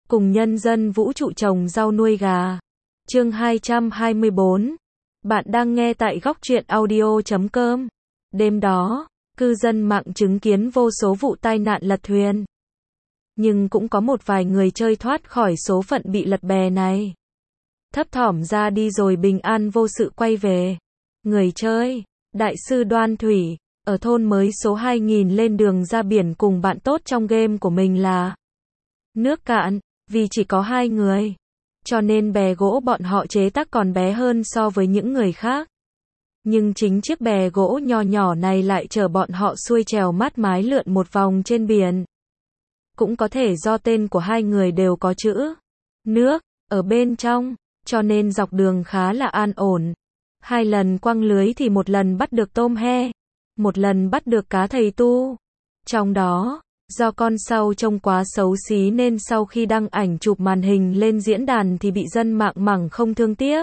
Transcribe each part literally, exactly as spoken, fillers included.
cùng nhân dân vũ trụ trồng rau nuôi gà. Chương hai trăm hai mươi bốn. Bạn đang nghe tại góc truyện audio chấm com. Đêm đó, cư dân mạng chứng kiến vô số vụ tai nạn lật thuyền. Nhưng cũng có một vài người chơi thoát khỏi số phận bị lật bè này. Thấp thỏm ra đi rồi bình an vô sự quay về. Người chơi, Đại sư Đoan Thủy, ở thôn mới số hai nghìn lên đường ra biển cùng bạn tốt trong game của mình là Nước Cạn, vì chỉ có hai người. Cho nên bè gỗ bọn họ chế tác còn bé hơn so với những người khác. Nhưng chính chiếc bè gỗ nho nhỏ này lại chở bọn họ xuôi chèo mát mái lượn một vòng trên biển. Cũng có thể do tên của hai người đều có chữ nước ở bên trong, cho nên dọc đường khá là an ổn. Hai lần quăng lưới thì một lần bắt được tôm he, một lần bắt được cá thầy tu. Trong đó, do con sau trông quá xấu xí nên sau khi đăng ảnh chụp màn hình lên diễn đàn thì bị dân mạng mắng không thương tiếc.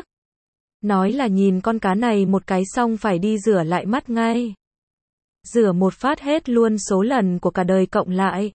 Nói là nhìn con cá này một cái xong phải đi rửa lại mắt ngay. Rửa một phát hết luôn số lần của cả đời cộng lại.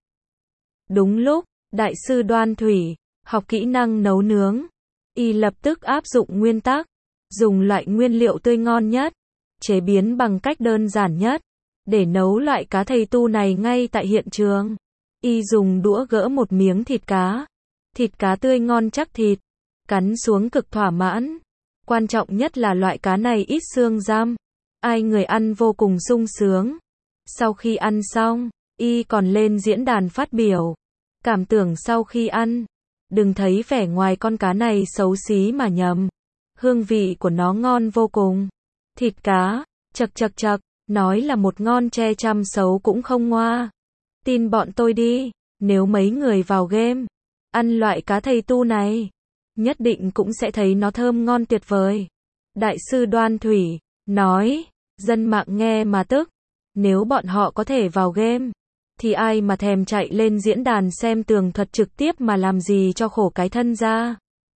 Đúng lúc, Đại sư Đoan Thủy học kỹ năng nấu nướng, y lập tức áp dụng nguyên tắc, dùng loại nguyên liệu tươi ngon nhất, chế biến bằng cách đơn giản nhất, để nấu loại cá thầy tu này ngay tại hiện trường. Y dùng đũa gỡ một miếng thịt cá, thịt cá tươi ngon chắc thịt, cắn xuống cực thỏa mãn. Quan trọng nhất là loại cá này ít xương ram, ai người ăn vô cùng sung sướng. Sau khi ăn xong, y còn lên diễn đàn phát biểu cảm tưởng sau khi ăn. Đừng thấy vẻ ngoài con cá này xấu xí mà nhầm. Hương vị của nó ngon vô cùng. Thịt cá, chật chật chật, nói là một ngon che chăm xấu cũng không ngoa. Tin bọn tôi đi, nếu mấy người vào game, ăn loại cá thầy tu này, nhất định cũng sẽ thấy nó thơm ngon tuyệt vời. Đại sư Đoan Thủy nói, dân mạng nghe mà tức. Nếu bọn họ có thể vào game, thì ai mà thèm chạy lên diễn đàn xem tường thuật trực tiếp mà làm gì cho khổ cái thân ra.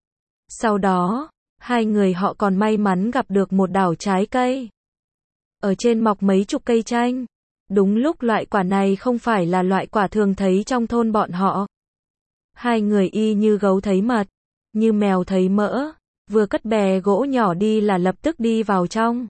Sau đó, hai người họ còn may mắn gặp được một đảo trái cây. Ở trên mọc mấy chục cây chanh. Đúng lúc loại quả này không phải là loại quả thường thấy trong thôn bọn họ. Hai người y như gấu thấy mật, như mèo thấy mỡ, vừa cất bè gỗ nhỏ đi là lập tức đi vào trong.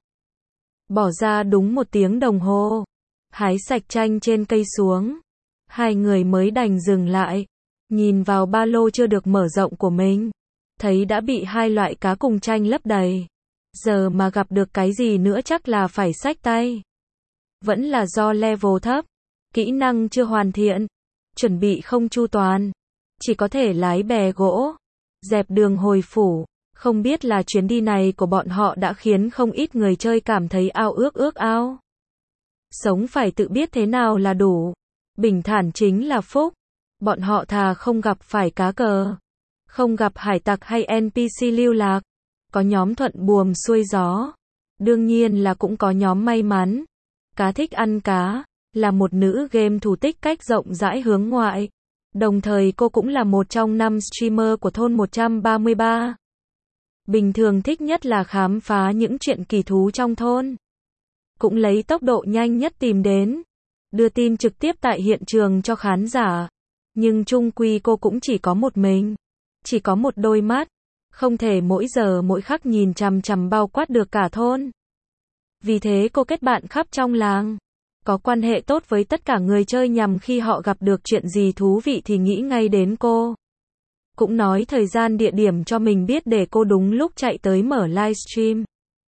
Bỏ ra đúng một tiếng đồng hồ, hái sạch chanh trên cây xuống. Hai người mới đành dừng lại, nhìn vào ba lô chưa được mở rộng của mình, thấy đã bị hai loại cá cùng chanh lấp đầy. Giờ mà gặp được cái gì nữa chắc là phải xách tay. Vẫn là do level thấp, kỹ năng chưa hoàn thiện, chuẩn bị không chu toàn, chỉ có thể lái bè gỗ, dẹp đường hồi phủ. Không biết là chuyến đi này của bọn họ đã khiến không ít người chơi cảm thấy ao ước ước ao. Sống phải tự biết thế nào là đủ. Bình thản chính là phúc. Bọn họ thà không gặp phải cá cờ, không gặp hải tặc hay en pê xê lưu lạc, có nhóm thuận buồm xuôi gió. Đương nhiên là cũng có nhóm may mắn. Cá thích ăn cá là một nữ game thủ tích cách rộng rãi hướng ngoại. Đồng thời cô cũng là một trong năm streamer của thôn một trăm ba mươi ba. Bình thường thích nhất là khám phá những chuyện kỳ thú trong thôn. Cũng lấy tốc độ nhanh nhất tìm đến, đưa tin trực tiếp tại hiện trường cho khán giả. Nhưng chung quy cô cũng chỉ có một mình, chỉ có một đôi mắt, không thể mỗi giờ mỗi khắc nhìn chằm chằm bao quát được cả thôn. Vì thế cô kết bạn khắp trong làng, có quan hệ tốt với tất cả người chơi nhằm khi họ gặp được chuyện gì thú vị thì nghĩ ngay đến cô. Cũng nói thời gian địa điểm cho mình biết để cô đúng lúc chạy tới mở livestream.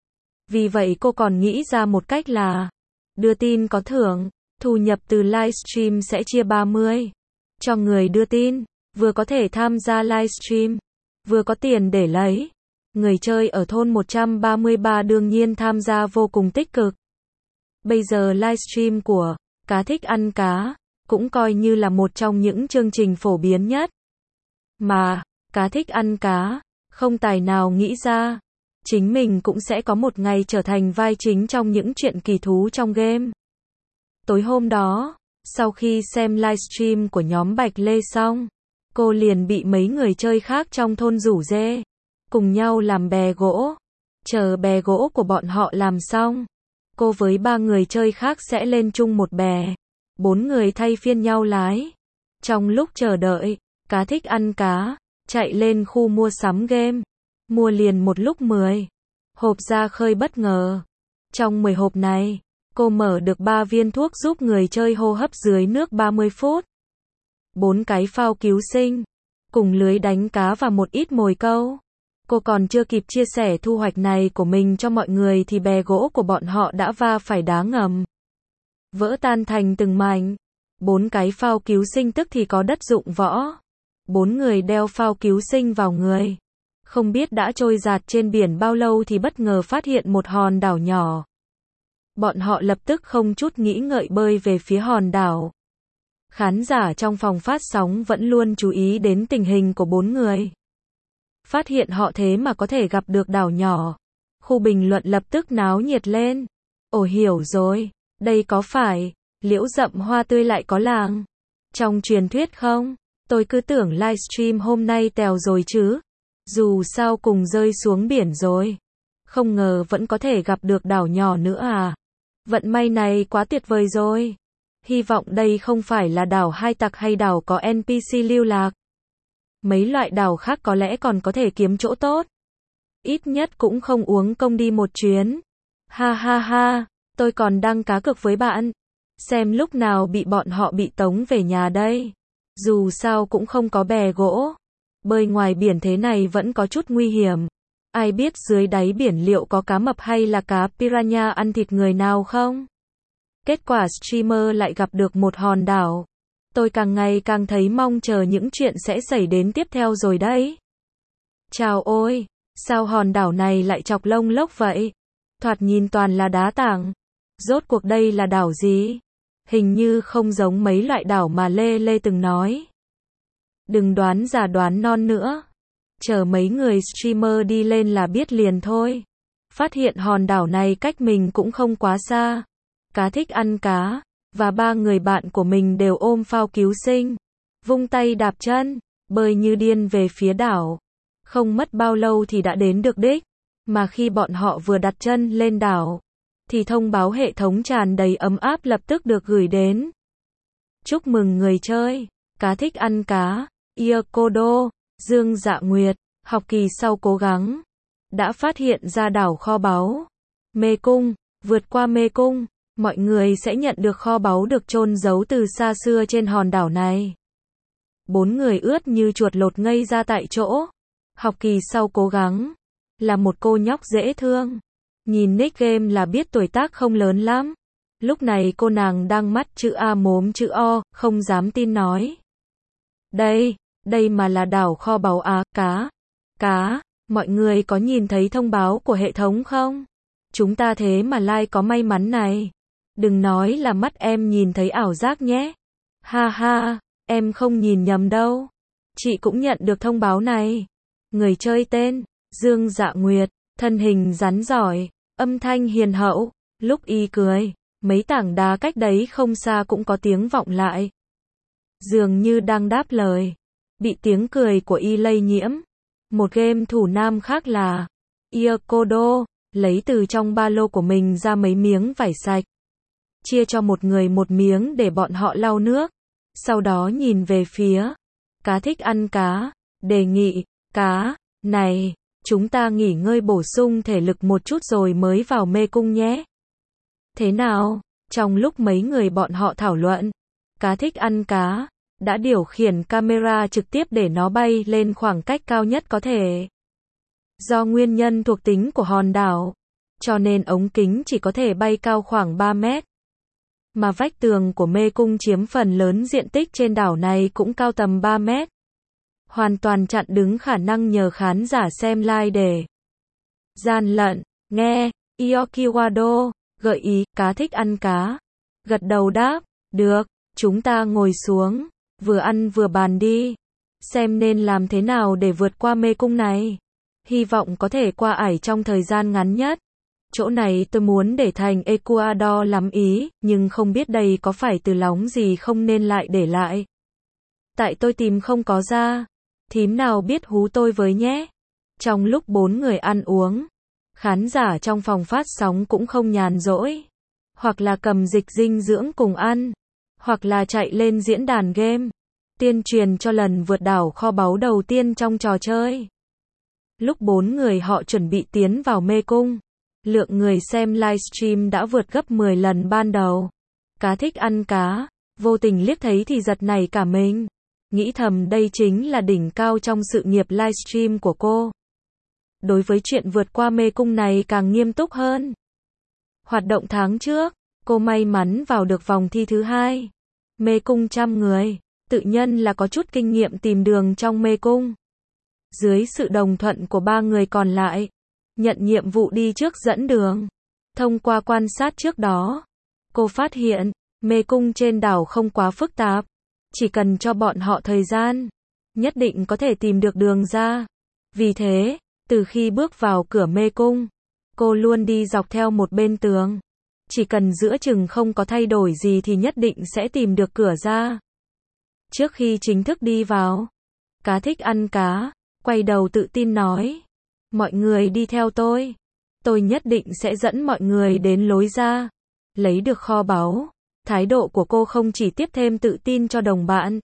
Vì vậy cô còn nghĩ ra một cách là đưa tin có thưởng, thu nhập từ livestream sẽ chia ba mươi cho người đưa tin, vừa có thể tham gia livestream, vừa có tiền để lấy. Người chơi ở thôn một trăm ba mươi ba đương nhiên tham gia vô cùng tích cực. Bây giờ livestream của Cá Thích Ăn Cá cũng coi như là một trong những chương trình phổ biến nhất. Mà, Cá Thích Ăn Cá không tài nào nghĩ ra, chính mình cũng sẽ có một ngày trở thành vai chính trong những chuyện kỳ thú trong game. Tối hôm đó, sau khi xem livestream của nhóm Bạch Lê xong, cô liền bị mấy người chơi khác trong thôn rủ rê, cùng nhau làm bè gỗ. Chờ bè gỗ của bọn họ làm xong, cô với ba người chơi khác sẽ lên chung một bè. Bốn người thay phiên nhau lái. Trong lúc chờ đợi, Cá thích ăn cá, chạy lên khu mua sắm game, mua liền một lúc mười hộp ra khơi bất ngờ. Trong mười hộp này, cô mở được ba viên thuốc giúp người chơi hô hấp dưới nước ba mươi phút, bốn cái phao cứu sinh, cùng lưới đánh cá và một ít mồi câu. Cô còn chưa kịp chia sẻ thu hoạch này của mình cho mọi người thì bè gỗ của bọn họ đã va phải đá ngầm, vỡ tan thành từng mảnh. Bốn cái phao cứu sinh tức thì có đất dụng võ. Bốn người đeo phao cứu sinh vào người, không biết đã trôi dạt trên biển bao lâu thì bất ngờ phát hiện một hòn đảo nhỏ. Bọn họ lập tức không chút nghĩ ngợi bơi về phía hòn đảo. Khán giả trong phòng phát sóng vẫn luôn chú ý đến tình hình của bốn người. Phát hiện họ thế mà có thể gặp được đảo nhỏ. Khu bình luận lập tức náo nhiệt lên. Ồ, hiểu rồi, đây có phải Liễu Dậm Hoa Tươi lại có làng trong truyền thuyết không? Tôi cứ tưởng livestream hôm nay tèo rồi chứ. Dù sao cùng rơi xuống biển rồi. Không ngờ vẫn có thể gặp được đảo nhỏ nữa à. Vận may này quá tuyệt vời rồi. Hy vọng đây không phải là đảo hai tặc hay đảo có en pê xê lưu lạc. Mấy loại đảo khác có lẽ còn có thể kiếm chỗ tốt. Ít nhất cũng không uống công đi một chuyến. Ha ha ha, tôi còn đang cá cược với bạn. Xem lúc nào bị bọn họ bị tống về nhà đây. Dù sao cũng không có bè gỗ. Bơi ngoài biển thế này vẫn có chút nguy hiểm. Ai biết dưới đáy biển liệu có cá mập hay là cá piranha ăn thịt người nào không? Kết quả streamer lại gặp được một hòn đảo. Tôi càng ngày càng thấy mong chờ những chuyện sẽ xảy đến tiếp theo rồi đấy. Chào ôi, sao hòn đảo này lại chọc lông lốc vậy? Thoạt nhìn toàn là đá tảng. Rốt cuộc đây là đảo gì? Hình như không giống mấy loại đảo mà Lê Lê từng nói. Đừng đoán già đoán non nữa. Chờ mấy người streamer đi lên là biết liền thôi. Phát hiện hòn đảo này cách mình cũng không quá xa. Cá thích ăn cá, và ba người bạn của mình đều ôm phao cứu sinh. Vung tay đạp chân, bơi như điên về phía đảo. Không mất bao lâu thì đã đến được đích. Mà khi bọn họ vừa đặt chân lên đảo, thì thông báo hệ thống tràn đầy ấm áp lập tức được gửi đến. Chúc mừng người chơi, cá thích ăn cá, Iakodo, Dương Dạ Nguyệt, học kỳ sau cố gắng, đã phát hiện ra đảo kho báu. Mê cung, vượt qua mê cung, mọi người sẽ nhận được kho báu được chôn giấu từ xa xưa trên hòn đảo này. Bốn người ướt như chuột lột ngây ra tại chỗ. Học kỳ sau cố gắng, là một cô nhóc dễ thương. Nhìn nick game là biết tuổi tác không lớn lắm. Lúc này cô nàng đang mắt chữ A mốm chữ O, không dám tin nói. Đây, đây mà là đảo kho báu á, cá. Cá, mọi người có nhìn thấy thông báo của hệ thống không? Chúng ta thế mà like có may mắn này. Đừng nói là mắt em nhìn thấy ảo giác nhé. Ha ha, em không nhìn nhầm đâu. Chị cũng nhận được thông báo này. Người chơi tên Dương Dạ Nguyệt, thân hình rắn giỏi, âm thanh hiền hậu. Lúc y cười, mấy tảng đá cách đấy không xa cũng có tiếng vọng lại. Dường như đang đáp lời. Bị tiếng cười của y lây nhiễm. Một game thủ nam khác là Iakodo, lấy từ trong ba lô của mình ra mấy miếng vải sạch. Chia cho một người một miếng để bọn họ lau nước. Sau đó nhìn về phía cá thích ăn cá, đề nghị, cá, này, chúng ta nghỉ ngơi bổ sung thể lực một chút rồi mới vào mê cung nhé. Thế nào? Trong lúc mấy người bọn họ thảo luận, cá thích ăn cá đã điều khiển camera trực tiếp để nó bay lên khoảng cách cao nhất có thể. Do nguyên nhân thuộc tính của hòn đảo, cho nên ống kính chỉ có thể bay cao khoảng ba mét. Mà vách tường của mê cung chiếm phần lớn diện tích trên đảo này cũng cao tầm ba mét. Hoàn toàn chặn đứng khả năng nhờ khán giả xem live để gian lận. Nghe, Iokiwado, gợi ý, cá thích ăn cá. Gật đầu đáp, được, chúng ta ngồi xuống, vừa ăn vừa bàn đi. Xem nên làm thế nào để vượt qua mê cung này. Hy vọng có thể qua ải trong thời gian ngắn nhất. Chỗ này tôi muốn để thành Ecuador lắm ý, nhưng không biết đây có phải từ lóng gì không nên lại để lại. Tại tôi tìm không có ra. Thím nào biết hú tôi với nhé. Trong lúc bốn người ăn uống, khán giả trong phòng phát sóng cũng không nhàn rỗi. Hoặc là cầm dịch dinh dưỡng cùng ăn, hoặc là chạy lên diễn đàn game. tuyên truyền cho lần vượt đảo kho báu đầu tiên trong trò chơi. Lúc bốn người họ chuẩn bị tiến vào mê cung, lượng người xem livestream đã vượt gấp mười lần ban đầu. Cá thích ăn cá, vô tình liếc thấy thì giật nảy cả mình. Nghĩ thầm đây chính là đỉnh cao trong sự nghiệp livestream của cô. Đối với chuyện vượt qua mê cung này càng nghiêm túc hơn. Hoạt động tháng trước, cô may mắn vào được vòng thi thứ hai. Mê cung trăm người, tự nhiên là có chút kinh nghiệm tìm đường trong mê cung. Dưới sự đồng thuận của ba người còn lại, nhận nhiệm vụ đi trước dẫn đường. Thông qua quan sát trước đó, cô phát hiện, mê cung trên đảo không quá phức tạp. Chỉ cần cho bọn họ thời gian, nhất định có thể tìm được đường ra. Vì thế, từ khi bước vào cửa mê cung, cô luôn đi dọc theo một bên tường. Chỉ cần giữa chừng không có thay đổi gì thì nhất định sẽ tìm được cửa ra. Trước khi chính thức đi vào, cá thích ăn cá, quay đầu tự tin nói. Mọi người đi theo tôi. Tôi nhất định sẽ dẫn mọi người đến lối ra. Lấy được kho báu. Thái độ của cô không chỉ tiếp thêm tự tin cho đồng bạn,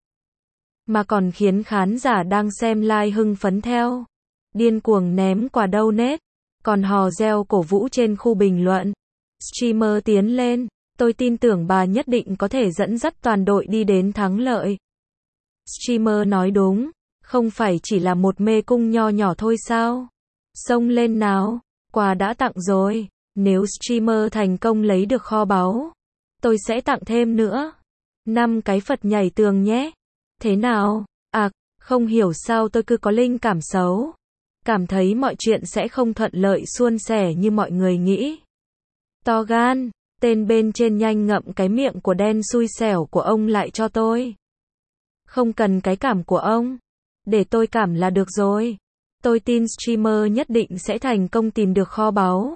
mà còn khiến khán giả đang xem live hưng phấn theo. Điên cuồng ném quả donate, còn hò reo cổ vũ trên khu bình luận. Streamer tiến lên, tôi tin tưởng bà nhất định có thể dẫn dắt toàn đội đi đến thắng lợi. Streamer nói đúng, không phải chỉ là một mê cung nho nhỏ thôi sao? Xông lên nào, quà đã tặng rồi, nếu streamer thành công lấy được kho báu, tôi sẽ tặng thêm nữa. Năm cái Phật nhảy tường nhé. Thế nào? À, không hiểu sao tôi cứ có linh cảm xấu. Cảm thấy mọi chuyện sẽ không thuận lợi suôn sẻ như mọi người nghĩ. To gan, tên bên trên nhanh ngậm cái miệng của đen xui xẻo của ông lại cho tôi. Không cần cái cảm của ông. Để tôi cảm là được rồi. Tôi tin streamer nhất định sẽ thành công tìm được kho báu.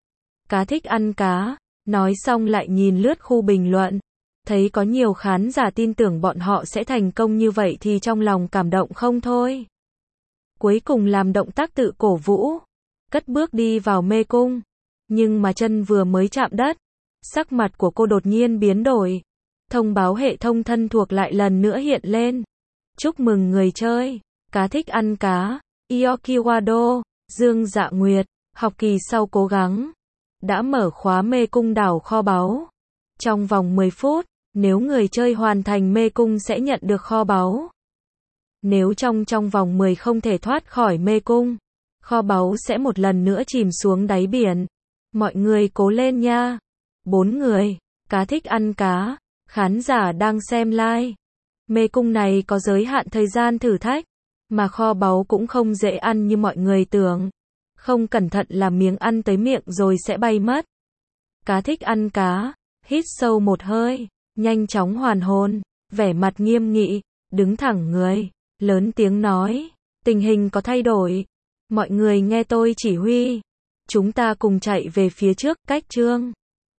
Cá thích ăn cá. Nói xong lại nhìn lướt khu bình luận. Thấy có nhiều khán giả tin tưởng bọn họ sẽ thành công như vậy thì trong lòng cảm động không thôi. Cuối cùng làm động tác tự cổ vũ. Cất bước đi vào mê cung. Nhưng mà chân vừa mới chạm đất, sắc mặt của cô đột nhiên biến đổi. Thông báo hệ thống thân thuộc lại lần nữa hiện lên. Chúc mừng người chơi. Cá thích ăn cá. Iokiwado, Dương Dạ Nguyệt. Học kỳ sau cố gắng. Đã mở khóa mê cung đảo kho báu. Trong vòng mười phút, nếu người chơi hoàn thành mê cung sẽ nhận được kho báu. Nếu trong trong vòng mười không thể thoát khỏi mê cung, kho báu sẽ một lần nữa chìm xuống đáy biển. Mọi người cố lên nha. Bốn người, cá thích ăn cá, khán giả đang xem live. Mê cung này có giới hạn thời gian thử thách, mà kho báu cũng không dễ ăn như mọi người tưởng. Không cẩn thận là miếng ăn tới miệng rồi sẽ bay mất. Cá thích ăn cá, hít sâu một hơi, nhanh chóng hoàn hồn, vẻ mặt nghiêm nghị, đứng thẳng người, lớn tiếng nói, tình hình có thay đổi. Mọi người nghe tôi chỉ huy. Chúng ta cùng chạy về phía trước, cách chương.